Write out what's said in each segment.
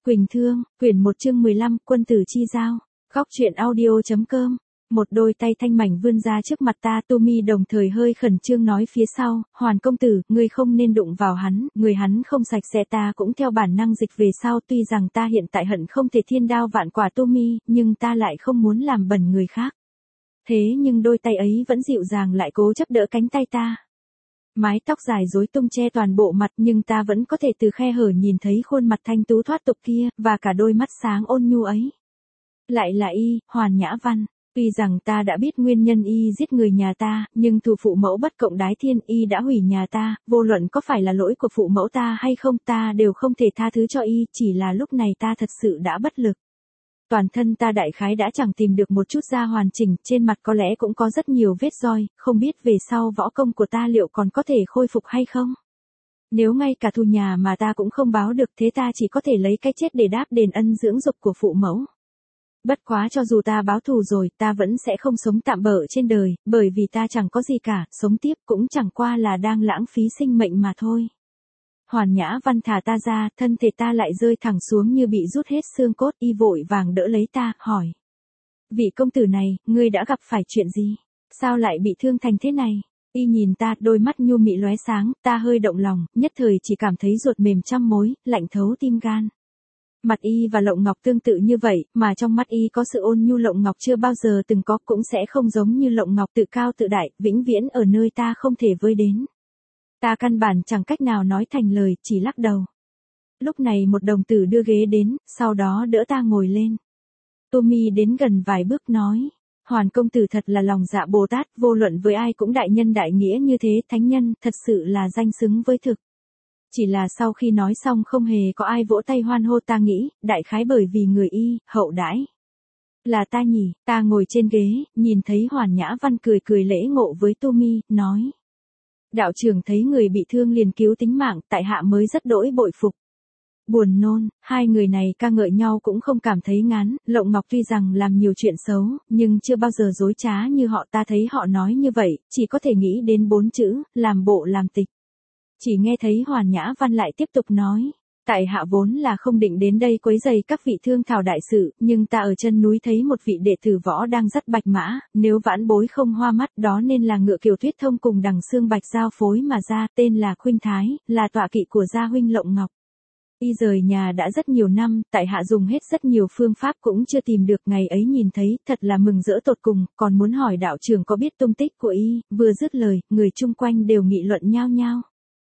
Quỳnh Thương, quyển 1 chương 15, quân tử chi giao. Góc truyện audio.com. Một đôi tay thanh mảnh vươn ra trước mặt ta, Tommy đồng thời hơi khẩn trương nói phía sau, Hoàn công tử, ngươi không nên đụng vào hắn, người hắn không sạch sẽ. Ta cũng theo bản năng dịch về sau, tuy rằng ta hiện tại hận không thể thiên đao vạn quả Tommy, nhưng ta lại không muốn làm bẩn người khác. Thế nhưng đôi tay ấy vẫn dịu dàng lại cố chấp đỡ cánh tay ta. Mái tóc dài rối tung che toàn bộ mặt, nhưng ta vẫn có thể từ khe hở nhìn thấy khuôn mặt thanh tú thoát tục kia, và cả đôi mắt sáng ôn nhu ấy. Lại là y, Hoàn Nhã Văn. Tuy rằng ta đã biết nguyên nhân y giết người nhà ta, nhưng thù phụ mẫu bất cộng đái thiên, y đã hủy nhà ta, vô luận có phải là lỗi của phụ mẫu ta hay không, ta đều không thể tha thứ cho y, chỉ là lúc này ta thật sự đã bất lực. Toàn thân ta đại khái đã chẳng tìm được một chút da hoàn chỉnh, trên mặt có lẽ cũng có rất nhiều vết roi, không biết về sau võ công của ta liệu còn có thể khôi phục hay không. Nếu ngay cả thù nhà mà ta cũng không báo được, thế ta chỉ có thể lấy cái chết để đáp đền ân dưỡng dục của phụ mẫu. Bất quá cho dù ta báo thù rồi, ta vẫn sẽ không sống tạm bợ trên đời, bởi vì ta chẳng có gì cả, sống tiếp cũng chẳng qua là đang lãng phí sinh mệnh mà thôi. Hoàn Nhã Văn thả ta ra, thân thể ta lại rơi thẳng xuống như bị rút hết xương cốt, y vội vàng đỡ lấy ta, hỏi. Vị công tử này, ngươi đã gặp phải chuyện gì? Sao lại bị thương thành thế này? Y nhìn ta, đôi mắt nhu mị lóe sáng, ta hơi động lòng, nhất thời chỉ cảm thấy ruột mềm trăm mối, lạnh thấu tim gan. Mặt y và Lộng Ngọc tương tự như vậy, mà trong mắt y có sự ôn nhu Lộng Ngọc chưa bao giờ từng có, cũng sẽ không giống như Lộng Ngọc tự cao tự đại, vĩnh viễn ở nơi ta không thể với đến. Ta căn bản chẳng cách nào nói thành lời, chỉ lắc đầu. Lúc này một đồng tử đưa ghế đến, sau đó đỡ ta ngồi lên. Tommy đến gần vài bước nói, Hoàn công tử thật là lòng dạ Bồ Tát, vô luận với ai cũng đại nhân đại nghĩa như thế, thánh nhân, thật sự là danh xứng với thực. Chỉ là sau khi nói xong không hề có ai vỗ tay hoan hô, ta nghĩ, đại khái bởi vì người y, hậu đãi. Là ta nhỉ, ta ngồi trên ghế, nhìn thấy Hoàn Nhã Văn cười cười lễ ngộ với Tommy, nói. Đạo trưởng thấy người bị thương liền cứu tính mạng, tại hạ mới rất đỗi bội phục. Buồn nôn, hai người này ca ngợi nhau cũng không cảm thấy ngán, Lộng Ngọc tuy rằng làm nhiều chuyện xấu, nhưng chưa bao giờ dối trá như họ. Ta thấy họ nói như vậy, chỉ có thể nghĩ đến 4 chữ, làm bộ làm tịch. Chỉ nghe thấy Hoàn Nhã Văn lại tiếp tục nói. Tại hạ vốn là không định đến đây quấy rầy các vị thương thảo đại sự, nhưng ta ở chân núi thấy một vị đệ tử võ đang dắt bạch mã, nếu vãn bối không hoa mắt đó nên là ngựa Kiều Thuyết Thông cùng đằng xương bạch giao phối mà ra, tên là Khuynh Thái, là tọa kỵ của gia huynh Lộng Ngọc. Y rời nhà đã rất nhiều năm, tại hạ dùng hết rất nhiều phương pháp cũng chưa tìm được, ngày ấy nhìn thấy, thật là mừng rỡ tột cùng, còn muốn hỏi đạo trưởng có biết tung tích của y, vừa dứt lời, người chung quanh đều nghị luận nhao nhao.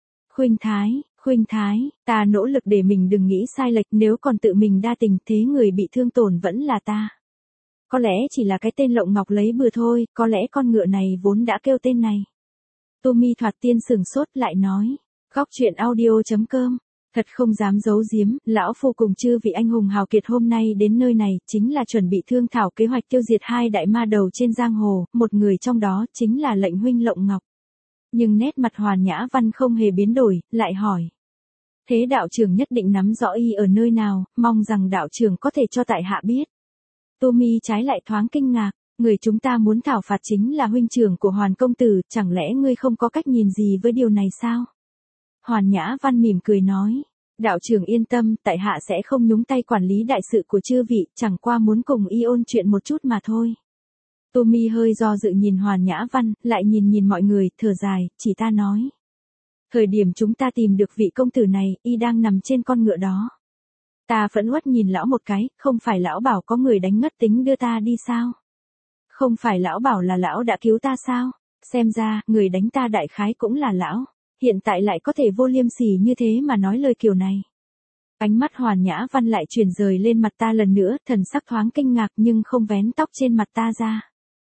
Khuynh Thái, ta nỗ lực để mình đừng nghĩ sai lệch, nếu còn tự mình đa tình thế người bị thương tổn vẫn là ta. Có lẽ chỉ là cái tên Lộng Ngọc lấy bừa thôi, có lẽ con ngựa này vốn đã kêu tên này. Tommy thoạt tiên sửng sốt lại nói, góc truyện audio.com, thật không dám giấu giếm, lão phu cùng chư vị anh hùng hào kiệt hôm nay đến nơi này, chính là chuẩn bị thương thảo kế hoạch tiêu diệt hai đại ma đầu trên giang hồ, một người trong đó chính là lệnh huynh Lộng Ngọc. Nhưng nét mặt Hoàn Nhã Văn không hề biến đổi, lại hỏi. Thế đạo trưởng nhất định nắm rõ y ở nơi nào, mong rằng đạo trưởng có thể cho tại hạ biết. Tommy trái lại thoáng kinh ngạc, người chúng ta muốn thảo phạt chính là huynh trưởng của Hoàn công tử, chẳng lẽ ngươi không có cách nhìn gì với điều này sao? Hoàn Nhã Văn mỉm cười nói, đạo trưởng yên tâm, tại hạ sẽ không nhúng tay quản lý đại sự của chư vị, chẳng qua muốn cùng y ôn chuyện một chút mà thôi. Tommy hơi do dự nhìn Hoàn Nhã Văn, lại nhìn mọi người, thở dài, chỉ ta nói. Thời điểm chúng ta tìm được vị công tử này, y đang nằm trên con ngựa đó. Ta phẫn uất nhìn lão một cái, không phải lão bảo có người đánh ngất tính đưa ta đi sao? Không phải lão bảo là lão đã cứu ta sao? Xem ra, người đánh ta đại khái cũng là lão. Hiện tại lại có thể vô liêm sỉ như thế mà nói lời kiểu này. Ánh mắt Hoàn Nhã Văn lại chuyển rời lên mặt ta lần nữa, thần sắc thoáng kinh ngạc nhưng không vén tóc trên mặt ta ra.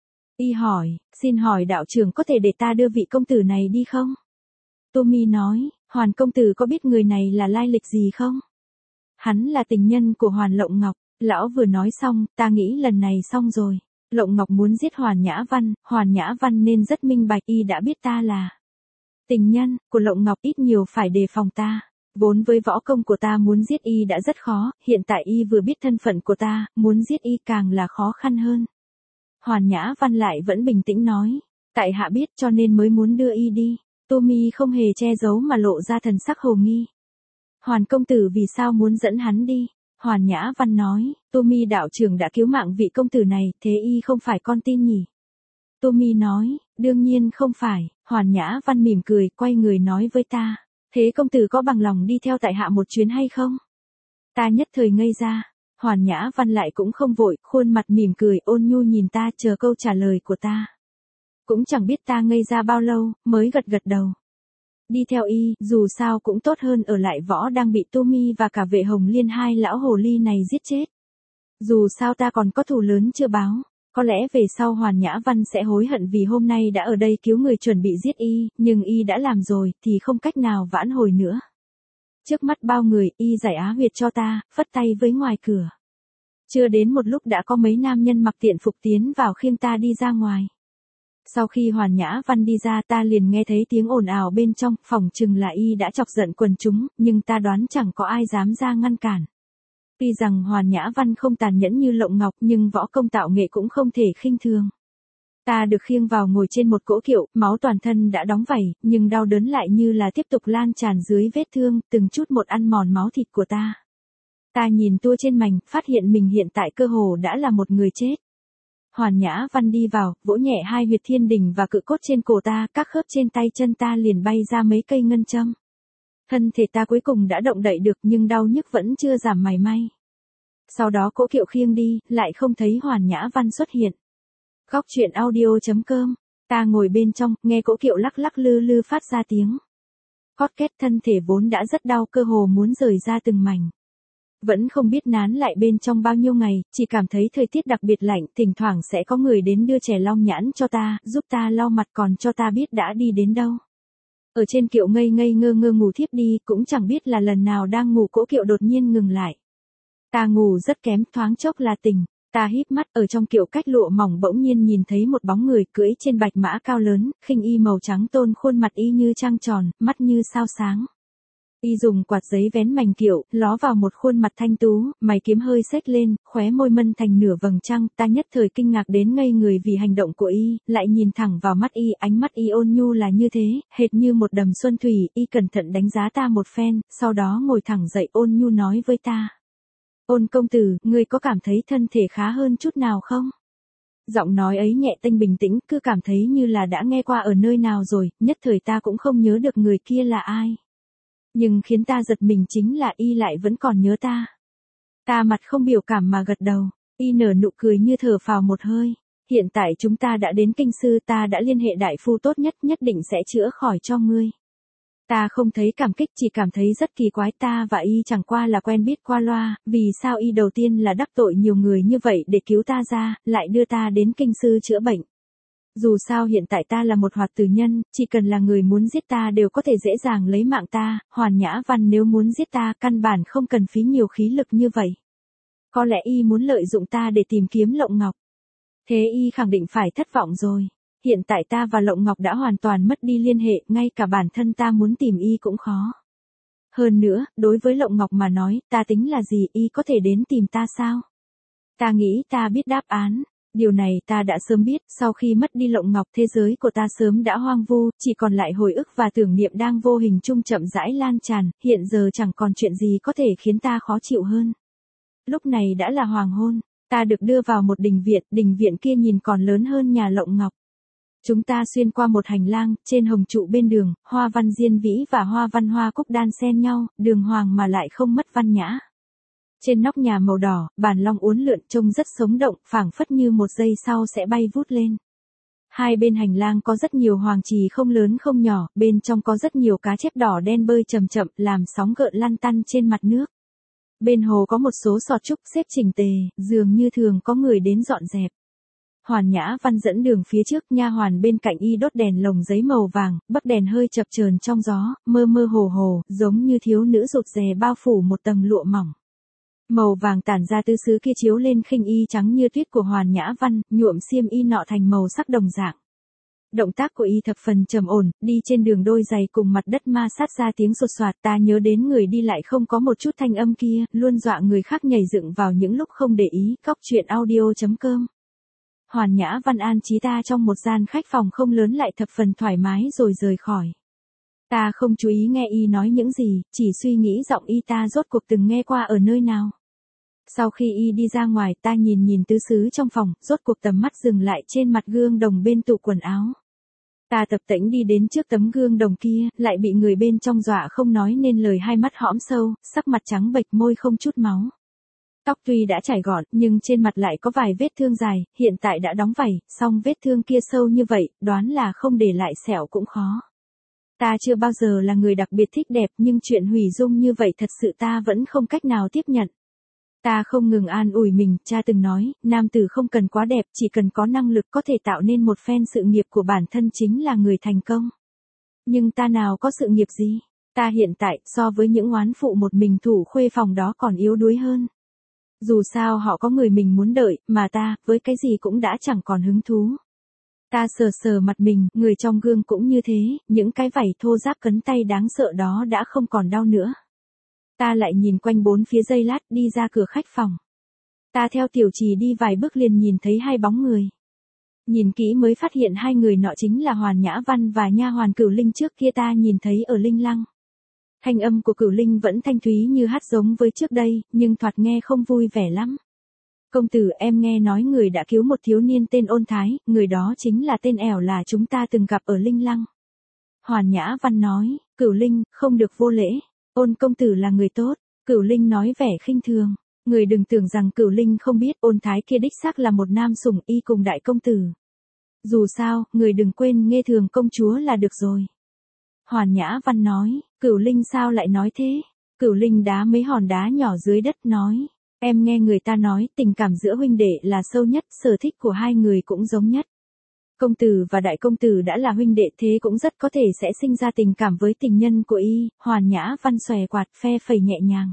Y hỏi, xin hỏi đạo trưởng có thể để ta đưa vị công tử này đi không? Tommy nói, Hoàn công tử có biết người này là lai lịch gì không? Hắn là tình nhân của Hoàn Lộng Ngọc. Lão vừa nói xong, ta nghĩ lần này xong rồi. Lộng Ngọc muốn giết Hoàn Nhã Văn nên rất minh bạch, y đã biết ta là tình nhân của Lộng Ngọc, ít nhiều phải đề phòng ta. Vốn với võ công của ta muốn giết y đã rất khó, hiện tại y vừa biết thân phận của ta, muốn giết y càng là khó khăn hơn. Hoàn Nhã Văn lại vẫn bình tĩnh nói, tại hạ biết cho nên mới muốn đưa y đi. Tommy không hề che giấu mà lộ ra thần sắc hồ nghi. Hoàn công tử vì sao muốn dẫn hắn đi? Hoàn Nhã Văn nói, Tommy đạo trưởng đã cứu mạng vị công tử này, thế y không phải con tin nhỉ? Tommy nói, đương nhiên không phải. Hoàn Nhã Văn mỉm cười, quay người nói với ta, thế công tử có bằng lòng đi theo tại hạ một chuyến hay không? Ta nhất thời ngây ra. Hoàn Nhã Văn lại cũng không vội, khuôn mặt mỉm cười ôn nhu nhìn ta chờ câu trả lời của ta. Cũng chẳng biết ta ngây ra bao lâu, mới gật gật đầu. Đi theo y, dù sao cũng tốt hơn ở lại võ đang bị Tommy và cả vệ Hồng Liên hai lão hồ ly này giết chết. Dù sao ta còn có thù lớn chưa báo, có lẽ về sau Hoàn Nhã Văn sẽ hối hận vì hôm nay đã ở đây cứu người chuẩn bị giết y, nhưng y đã làm rồi thì không cách nào vãn hồi nữa. Trước mắt bao người, y giải á huyệt cho ta, phất tay với ngoài cửa. Chưa đến một lúc đã có mấy nam nhân mặc tiện phục tiến vào khiêng ta đi ra ngoài. Sau khi Hoàn Nhã Văn đi ra ta liền nghe thấy tiếng ồn ào bên trong, phỏng chừng là y đã chọc giận quần chúng, nhưng ta đoán chẳng có ai dám ra ngăn cản. Tuy rằng Hoàn Nhã Văn không tàn nhẫn như Lộng Ngọc nhưng võ công tạo nghệ cũng không thể khinh thường. Ta được khiêng vào ngồi trên một cỗ kiệu, máu toàn thân đã đóng vảy, nhưng đau đớn lại như là tiếp tục lan tràn dưới vết thương, từng chút một ăn mòn máu thịt của ta. Ta nhìn tua trên mành, phát hiện mình hiện tại cơ hồ đã là một người chết. Hoàn Nhã Văn đi vào, vỗ nhẹ hai huyệt thiên đình và cự cốt trên cổ ta, các khớp trên tay chân ta liền bay ra mấy cây ngân châm. Thân thể ta cuối cùng đã động đậy được nhưng đau nhức vẫn chưa giảm mảy may. Sau đó cỗ kiệu khiêng đi, lại không thấy Hoàn Nhã Văn xuất hiện. Góc truyện audio.com, ta ngồi bên trong, nghe cỗ kiệu lắc lắc lư lư phát ra tiếng. Cót két thân thể vốn đã rất đau cơ hồ muốn rời ra từng mảnh. Vẫn không biết nán lại bên trong bao nhiêu ngày, chỉ cảm thấy thời tiết đặc biệt lạnh, thỉnh thoảng sẽ có người đến đưa chè long nhãn cho ta, giúp ta lau mặt còn cho ta biết đã đi đến đâu. Ở trên kiệu ngây ngây ngơ ngơ ngủ thiếp đi, cũng chẳng biết là lần nào đang ngủ cỗ kiệu đột nhiên ngừng lại. Ta ngủ rất kém, thoáng chốc là tỉnh. Ta híp mắt ở trong kiệu cách lụa mỏng bỗng nhiên nhìn thấy một bóng người cưỡi trên bạch mã cao lớn, khinh y màu trắng tôn khuôn mặt y như trăng tròn, mắt như sao sáng. Y dùng quạt giấy vén mành kiệu, ló vào một khuôn mặt thanh tú, mày kiếm hơi xếch lên, khóe môi mân thành nửa vầng trăng, ta nhất thời kinh ngạc đến ngây người vì hành động của y, lại nhìn thẳng vào mắt y, ánh mắt y ôn nhu là như thế, hệt như một đầm xuân thủy, y cẩn thận đánh giá ta một phen, sau đó ngồi thẳng dậy ôn nhu nói với ta. Ôn công tử, ngươi có cảm thấy thân thể khá hơn chút nào không? Giọng nói ấy nhẹ tênh bình tĩnh, cứ cảm thấy như là đã nghe qua ở nơi nào rồi, nhất thời ta cũng không nhớ được người kia là ai. Nhưng khiến ta giật mình chính là y lại vẫn còn nhớ ta. Ta mặt không biểu cảm mà gật đầu, y nở nụ cười như thở phào một hơi. Hiện tại chúng ta đã đến kinh sư, ta đã liên hệ đại phu tốt nhất, nhất định sẽ chữa khỏi cho ngươi. Ta không thấy cảm kích, chỉ cảm thấy rất kỳ quái, ta và y chẳng qua là quen biết qua loa, vì sao y đầu tiên là đắc tội nhiều người như vậy để cứu ta ra, lại đưa ta đến kinh sư chữa bệnh. Dù sao hiện tại ta là một hoạt tử nhân, chỉ cần là người muốn giết ta đều có thể dễ dàng lấy mạng ta, Hoàn Nhã Văn nếu muốn giết ta căn bản không cần phí nhiều khí lực như vậy. Có lẽ y muốn lợi dụng ta để tìm kiếm Lộng Ngọc. Thế y khẳng định phải thất vọng rồi. Hiện tại ta và Lộng Ngọc đã hoàn toàn mất đi liên hệ, ngay cả bản thân ta muốn tìm y cũng khó. Hơn nữa, đối với Lộng Ngọc mà nói, ta tính là gì, y có thể đến tìm ta sao? Ta nghĩ ta biết đáp án. Điều này ta đã sớm biết, sau khi mất đi Lộng Ngọc thế giới của ta sớm đã hoang vu, chỉ còn lại hồi ức và tưởng niệm đang vô hình chung chậm rãi lan tràn, hiện giờ chẳng còn chuyện gì có thể khiến ta khó chịu hơn. Lúc này đã là hoàng hôn, ta được đưa vào một đình viện kia nhìn còn lớn hơn nhà Lộng Ngọc. Chúng ta xuyên qua một hành lang, trên hồng trụ bên đường, hoa văn diên vĩ và hoa văn hoa cúc đan xen nhau, đường hoàng mà lại không mất văn nhã. Trên nóc nhà màu đỏ, bàn long uốn lượn trông rất sống động, phảng phất như một giây sau sẽ bay vút lên. Hai bên hành lang có rất nhiều hoàng trì không lớn không nhỏ, bên trong có rất nhiều cá chép đỏ đen bơi chậm chậm, làm sóng gợn lăn tăn trên mặt nước. Bên hồ có một số sọt trúc xếp chỉnh tề, dường như thường có người đến dọn dẹp. Hoàn Nhã Văn dẫn đường phía trước, nha hoàn bên cạnh y đốt đèn lồng giấy màu vàng, bấc đèn hơi chập chờn trong gió, mơ mơ hồ hồ, giống như thiếu nữ rụt rè bao phủ một tầng lụa mỏng. Màu vàng tản ra từ xứ kia chiếu lên khinh y trắng như tuyết của Hoàn Nhã Văn, nhuộm xiêm y nọ thành màu sắc đồng dạng. Động tác của y thập phần trầm ổn, đi trên đường đôi giày cùng mặt đất ma sát ra tiếng sột soạt, ta nhớ đến người đi lại không có một chút thanh âm kia, luôn dọa người khác nhảy dựng vào những lúc không để ý. Góc truyện audio.com. Hoàn Nhã Văn an trí ta trong một gian khách phòng không lớn lại thập phần thoải mái rồi rời khỏi. Ta không chú ý nghe y nói những gì, chỉ suy nghĩ giọng y ta rốt cuộc từng nghe qua ở nơi nào. Sau khi y đi ra ngoài ta nhìn nhìn tứ xứ trong phòng, rốt cuộc tầm mắt dừng lại trên mặt gương đồng bên tủ quần áo. Ta tập tễnh đi đến trước tấm gương đồng kia, lại bị người bên trong dọa không nói nên lời, hai mắt hõm sâu, sắc mặt trắng bệch, môi không chút máu. Tóc tuy đã chải gọn, nhưng trên mặt lại có vài vết thương dài, hiện tại đã đóng vảy, song vết thương kia sâu như vậy, đoán là không để lại sẹo cũng khó. Ta chưa bao giờ là người đặc biệt thích đẹp, nhưng chuyện hủy dung như vậy thật sự ta vẫn không cách nào tiếp nhận. Ta không ngừng an ủi mình, cha từng nói, nam tử không cần quá đẹp, chỉ cần có năng lực có thể tạo nên một phen sự nghiệp của bản thân chính là người thành công. Nhưng ta nào có sự nghiệp gì? Ta hiện tại, so với những oán phụ một mình thủ khuê phòng đó còn yếu đuối hơn. Dù sao họ có người mình muốn đợi, mà ta, với cái gì cũng đã chẳng còn hứng thú. Ta sờ sờ mặt mình, người trong gương cũng như thế, những cái vảy thô ráp cấn tay đáng sợ đó đã không còn đau nữa. Ta lại nhìn quanh bốn phía giây lát, đi ra cửa khách phòng. Ta theo tiểu trì đi vài bước liền nhìn thấy hai bóng người. Nhìn kỹ mới phát hiện hai người nọ chính là Hoàn Nhã Văn và nha hoàn Cửu Linh trước kia ta nhìn thấy ở Linh Lăng. Thanh âm của Cửu Linh vẫn thanh thúy như hát giống với trước đây, nhưng thoạt nghe không vui vẻ lắm. Công tử, em nghe nói người đã cứu một thiếu niên tên Ôn Thái, người đó chính là tên ẻo là chúng ta từng gặp ở Linh Lăng. Hoàn Nhã Văn nói, Cửu Linh, không được vô lễ. Ôn công tử là người tốt. Cửu Linh nói vẻ khinh thường. Người đừng tưởng rằng Cửu Linh không biết, Ôn Thái kia đích xác là một nam sủng y cùng đại công tử. Dù sao, người đừng quên nghe thường công chúa là được rồi. Hoàn Nhã Văn nói, Cửu Linh sao lại nói thế? Cửu Linh đá mấy hòn đá nhỏ dưới đất nói, em nghe người ta nói tình cảm giữa huynh đệ là sâu nhất, sở thích của hai người cũng giống nhất. Công tử và đại công tử đã là huynh đệ, thế cũng rất có thể sẽ sinh ra tình cảm với tình nhân của y. Hoàn Nhã Văn xòe quạt phe phẩy nhẹ nhàng.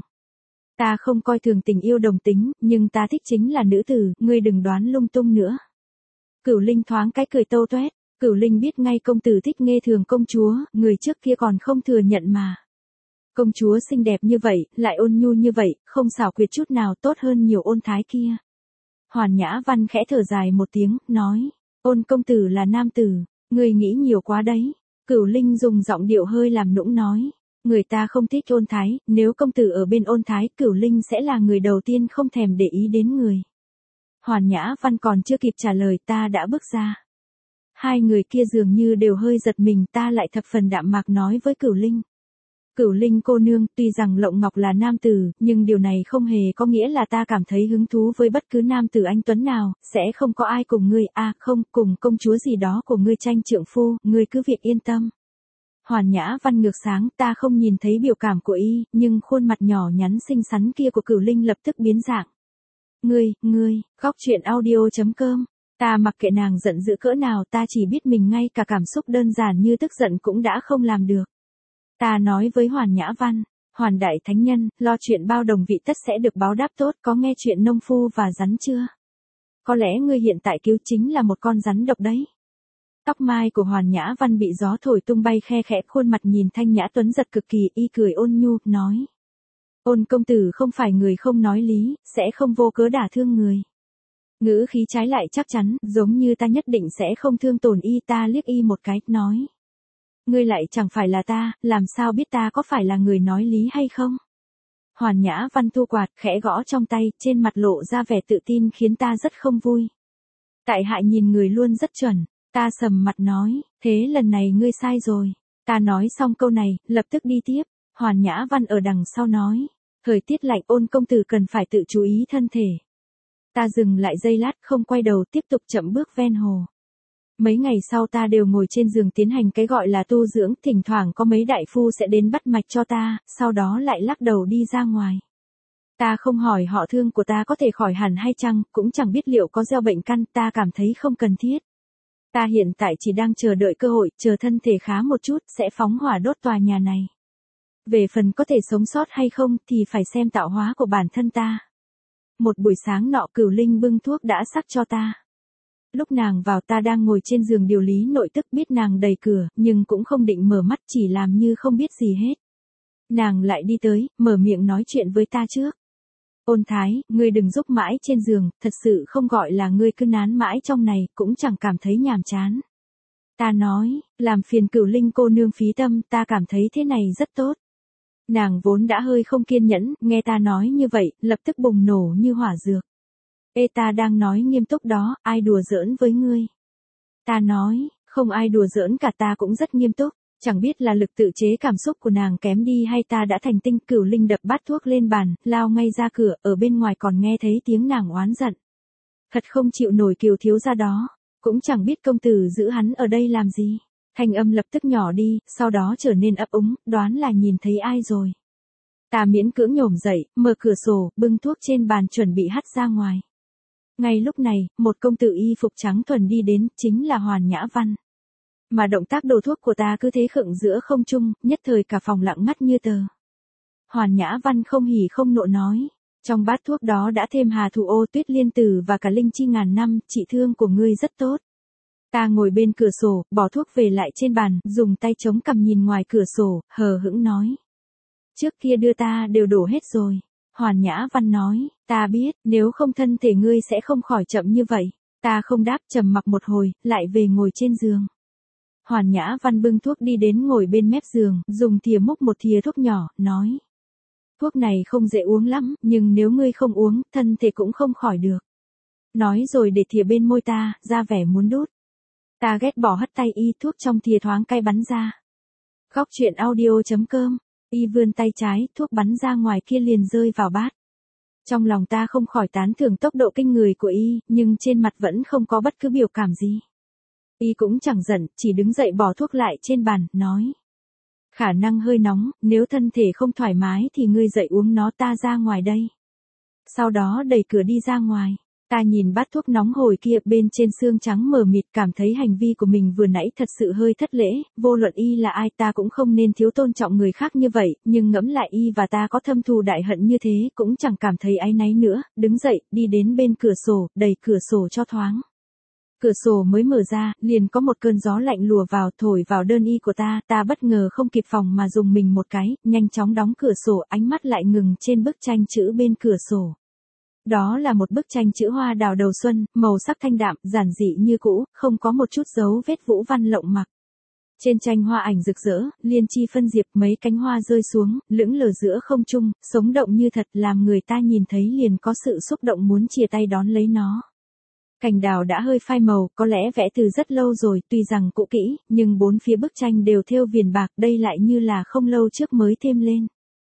Ta không coi thường tình yêu đồng tính, nhưng ta thích chính là nữ tử, ngươi đừng đoán lung tung nữa. Cửu Linh thoáng cái cười tâu toét. Cửu Linh biết ngay công tử thích nghe thường công chúa, người trước kia còn không thừa nhận mà. Công chúa xinh đẹp như vậy, lại ôn nhu như vậy, không xảo quyệt chút nào, tốt hơn nhiều Ôn Thái kia. Hoàn Nhã Văn khẽ thở dài một tiếng, nói, Ôn công tử là nam tử, người nghĩ nhiều quá đấy. Cửu Linh dùng giọng điệu hơi làm nũng nói, người ta không thích Ôn Thái, nếu công tử ở bên Ôn Thái, Cửu Linh sẽ là người đầu tiên không thèm để ý đến người. Hoàn Nhã Văn còn chưa kịp trả lời ta đã bước ra. Hai người kia dường như đều hơi giật mình, ta lại thập phần đạm mạc nói với Cửu Linh. Cửu Linh cô nương, tuy rằng Lộng Ngọc là nam tử, nhưng điều này không hề có nghĩa là ta cảm thấy hứng thú với bất cứ nam tử anh tuấn nào, sẽ không có ai cùng ngươi, không, cùng công chúa gì đó của ngươi tranh trượng phu, ngươi cứ việc yên tâm. Hoàn Nhã Văn ngược sáng, ta không nhìn thấy biểu cảm của y, nhưng khuôn mặt nhỏ nhắn xinh xắn kia của Cửu Linh lập tức biến dạng. Ngươi, Góc Truyện Audio.com. Ta mặc kệ nàng giận dữ cỡ nào, ta chỉ biết mình ngay cả cảm xúc đơn giản như tức giận cũng đã không làm được. Ta nói với Hoàn Nhã Văn, Hoàn đại thánh nhân, lo chuyện bao đồng vị tất sẽ được báo đáp tốt, có nghe chuyện nông phu và rắn chưa? Có lẽ ngươi hiện tại cứu chính là một con rắn độc đấy. Tóc mai của Hoàn Nhã Văn bị gió thổi tung bay khe khẽ, khuôn mặt nhìn thanh nhã tuấn giật cực kỳ, y cười ôn nhu, nói. Ôn công tử không phải người không nói lý, sẽ không vô cớ đả thương người. Ngữ khí trái lại chắc chắn, giống như ta nhất định sẽ không thương tổn y. Ta liếc y một cái, nói. Ngươi lại chẳng phải là ta, làm sao biết ta có phải là người nói lý hay không? Hoàn Nhã Văn thu quạt, khẽ gõ trong tay, trên mặt lộ ra vẻ tự tin khiến ta rất không vui. Tại hạ nhìn người luôn rất chuẩn, ta sầm mặt nói, thế lần này ngươi sai rồi. Ta nói xong câu này, lập tức đi tiếp. Hoàn Nhã Văn ở đằng sau nói, thời tiết lạnh, Ôn công tử cần phải tự chú ý thân thể. Ta dừng lại giây lát, không quay đầu, tiếp tục chậm bước ven hồ. Mấy ngày sau ta đều ngồi trên giường tiến hành cái gọi là tu dưỡng, thỉnh thoảng có mấy đại phu sẽ đến bắt mạch cho ta, sau đó lại lắc đầu đi ra ngoài. Ta không hỏi họ thương của ta có thể khỏi hẳn hay chăng, cũng chẳng biết liệu có gieo bệnh căn, ta cảm thấy không cần thiết. Ta hiện tại chỉ đang chờ đợi cơ hội, chờ thân thể khá một chút, sẽ phóng hỏa đốt tòa nhà này. Về phần có thể sống sót hay không thì phải xem tạo hóa của bản thân ta. Một buổi sáng nọ Cửu Linh bưng thuốc đã sắc cho ta. Lúc nàng vào ta đang ngồi trên giường điều lý nội tức, biết nàng đẩy cửa, nhưng cũng không định mở mắt, chỉ làm như không biết gì hết. Nàng lại đi tới, mở miệng nói chuyện với ta trước. Ôn Thái, ngươi đừng giúp mãi trên giường, thật sự không gọi là ngươi cứ nán mãi trong này, cũng chẳng cảm thấy nhàm chán. Ta nói, làm phiền Cửu Linh cô nương phí tâm, ta cảm thấy thế này rất tốt. Nàng vốn đã hơi không kiên nhẫn, nghe ta nói như vậy, lập tức bùng nổ như hỏa dược. Ê ta đang nói nghiêm túc đó, ai đùa giỡn với ngươi? Ta nói, không ai đùa giỡn cả, ta cũng rất nghiêm túc. Chẳng biết là lực tự chế cảm xúc của nàng kém đi hay ta đã thành tinh. Cửu Linh đập bát thuốc lên bàn, lao ngay ra cửa, ở bên ngoài còn nghe thấy tiếng nàng oán giận. Thật không chịu nổi Kiều thiếu gia đó, cũng chẳng biết công tử giữ hắn ở đây làm gì. Thanh âm lập tức nhỏ đi, sau đó trở nên ấp úng, đoán là nhìn thấy ai rồi. Ta miễn cưỡng nhổm dậy, mở cửa sổ, bưng thuốc trên bàn chuẩn bị hắt ra ngoài. Ngay lúc này, một công tử y phục trắng thuần đi đến, chính là Hoàn Nhã Văn. Mà động tác đổ thuốc của ta cứ thế khựng giữa không trung, nhất thời cả phòng lặng ngắt như tờ. Hoàn Nhã Văn không hỉ không nộ nói, trong bát thuốc đó đã thêm Hà Thủ Ô, Tuyết Liên Tử và cả linh chi ngàn năm, trị thương của ngươi rất tốt. Ta ngồi bên cửa sổ, bỏ thuốc về lại trên bàn, dùng tay chống cằm nhìn ngoài cửa sổ, hờ hững nói. Trước kia đưa ta đều đổ hết rồi. Hoàn Nhã Văn nói, ta biết, nếu không thân thể ngươi sẽ không khỏi chậm như vậy. Ta không đáp, trầm mặc một hồi, lại về ngồi trên giường. Hoàn Nhã Văn bưng thuốc đi đến ngồi bên mép giường, dùng thìa múc một thìa thuốc nhỏ, nói. Thuốc này không dễ uống lắm, nhưng nếu ngươi không uống, thân thể cũng không khỏi được. Nói rồi để thìa bên môi ta, ra vẻ muốn đút. Ta ghét bỏ hất tay y, thuốc trong thìa thoáng cay bắn ra. Góc truyện audio.com, y vươn tay trái, thuốc bắn ra ngoài kia liền rơi vào bát. Trong lòng ta không khỏi tán thưởng tốc độ kinh người của y, nhưng trên mặt vẫn không có bất cứ biểu cảm gì. Y cũng chẳng giận, chỉ đứng dậy bỏ thuốc lại trên bàn, nói. Khả năng hơi nóng, nếu thân thể không thoải mái thì ngươi dậy uống nó, ta ra ngoài đây. Sau đó đẩy cửa đi ra ngoài. Ta nhìn bát thuốc nóng hổi kia, bên trên xương trắng mờ mịt, cảm thấy hành vi của mình vừa nãy thật sự hơi thất lễ, vô luận y là ai ta cũng không nên thiếu tôn trọng người khác như vậy, nhưng ngẫm lại y và ta có thâm thù đại hận như thế, cũng chẳng cảm thấy áy náy nữa, đứng dậy, đi đến bên cửa sổ, đẩy cửa sổ cho thoáng. Cửa sổ mới mở ra, liền có một cơn gió lạnh lùa vào, thổi vào đơn y của ta bất ngờ không kịp phòng mà dùng mình một cái, nhanh chóng đóng cửa sổ, ánh mắt lại ngừng trên bức tranh chữ bên cửa sổ. Đó là một bức tranh chữ hoa đào đầu xuân, màu sắc thanh đạm, giản dị như cũ, không có một chút dấu vết vũ văn lộng mặc. Trên tranh hoa ảnh rực rỡ, liên chi phân diệp, mấy cánh hoa rơi xuống, lững lờ giữa không trung, sống động như thật, làm người ta nhìn thấy liền có sự xúc động muốn chia tay đón lấy nó. Cành đào đã hơi phai màu, có lẽ vẽ từ rất lâu rồi, tuy rằng cũ kỹ, nhưng bốn phía bức tranh đều thêu viền bạc, đây lại như là không lâu trước mới thêm lên.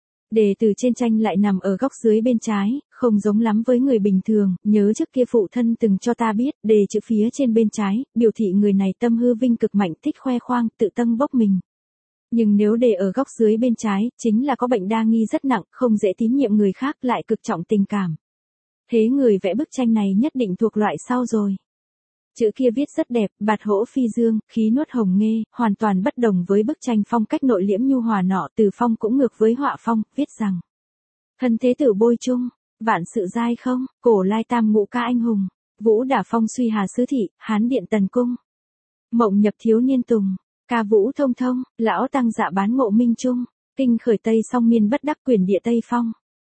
Đề từ trên tranh lại nằm ở góc dưới bên trái, không giống lắm với người bình thường, nhớ trước kia phụ thân từng cho ta biết, đề chữ phía trên bên trái, biểu thị người này tâm hư vinh cực mạnh, thích khoe khoang, tự tâm bốc mình. Nhưng nếu đề ở góc dưới bên trái, chính là có bệnh đa nghi rất nặng, không dễ tín nhiệm người khác, lại cực trọng tình cảm. Thế người vẽ bức tranh này nhất định thuộc loại sau rồi. Chữ kia viết rất đẹp, bạt hỗ phi dương, khí nuốt hồng nghê, hoàn toàn bất đồng với bức tranh phong cách nội liễm nhu hòa nọ, từ phong cũng ngược với họa phong, viết rằng. Thân thế tử bôi chung, vạn sự giai không, cổ lai tam ngũ ca anh hùng, vũ đả phong suy hà sứ thị, hán điện tần cung. Mộng nhập thiếu niên tùng, ca vũ thông thông, lão tăng dạ bán ngộ minh trung, kinh khởi tây song miên bất đắc quyền địa tây phong.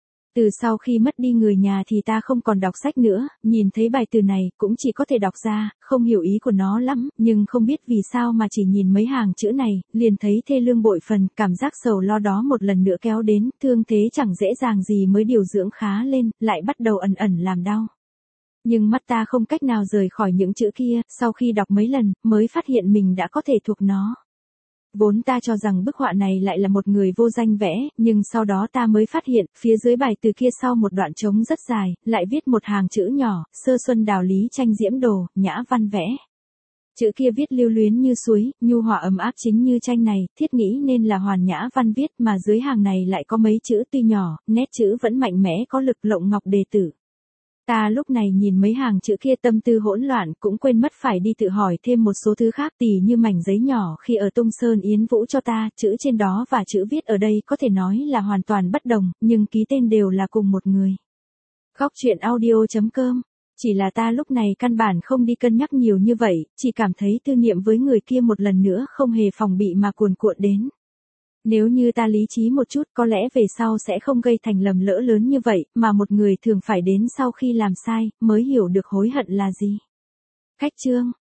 Từ sau khi mất đi người nhà thì ta không còn đọc sách nữa, nhìn thấy bài từ này cũng chỉ có thể đọc ra, không hiểu ý của nó lắm, nhưng không biết vì sao mà chỉ nhìn mấy hàng chữ này, liền thấy thê lương bội phần, cảm giác sầu lo đó một lần nữa kéo đến, thương thế chẳng dễ dàng gì mới điều dưỡng khá lên, lại bắt đầu ẩn ẩn làm đau. Nhưng mắt ta không cách nào rời khỏi những chữ kia, sau khi đọc mấy lần, mới phát hiện mình đã có thể thuộc nó. Vốn ta cho rằng bức họa này lại là một người vô danh vẽ, nhưng sau đó ta mới phát hiện, phía dưới bài từ kia sau một đoạn trống rất dài, lại viết một hàng chữ nhỏ, sơ xuân đào lý tranh diễm đồ, Nhã Văn vẽ. Chữ kia viết lưu luyến như suối, nhu hòa ấm áp chính như tranh này, thiết nghĩ nên là Hoàn Nhã Văn viết, mà dưới hàng này lại có mấy chữ tuy nhỏ, nét chữ vẫn mạnh mẽ có lực lộng ngọc đề tử. Ta lúc này nhìn mấy hàng chữ kia tâm tư hỗn loạn, cũng quên mất phải đi tự hỏi thêm một số thứ khác, tỉ như mảnh giấy nhỏ khi ở Tung Sơn Yến Vũ cho ta, chữ trên đó và chữ viết ở đây có thể nói là hoàn toàn bất đồng, nhưng ký tên đều là cùng một người. Góc truyện audio.com, chỉ là ta lúc này căn bản không đi cân nhắc nhiều như vậy, chỉ cảm thấy tư niệm với người kia một lần nữa không hề phòng bị mà cuồn cuộn đến. Nếu như ta lý trí một chút có lẽ về sau sẽ không gây thành lầm lỡ lớn như vậy, mà một người thường phải đến sau khi làm sai, mới hiểu được hối hận là gì. Khách chương.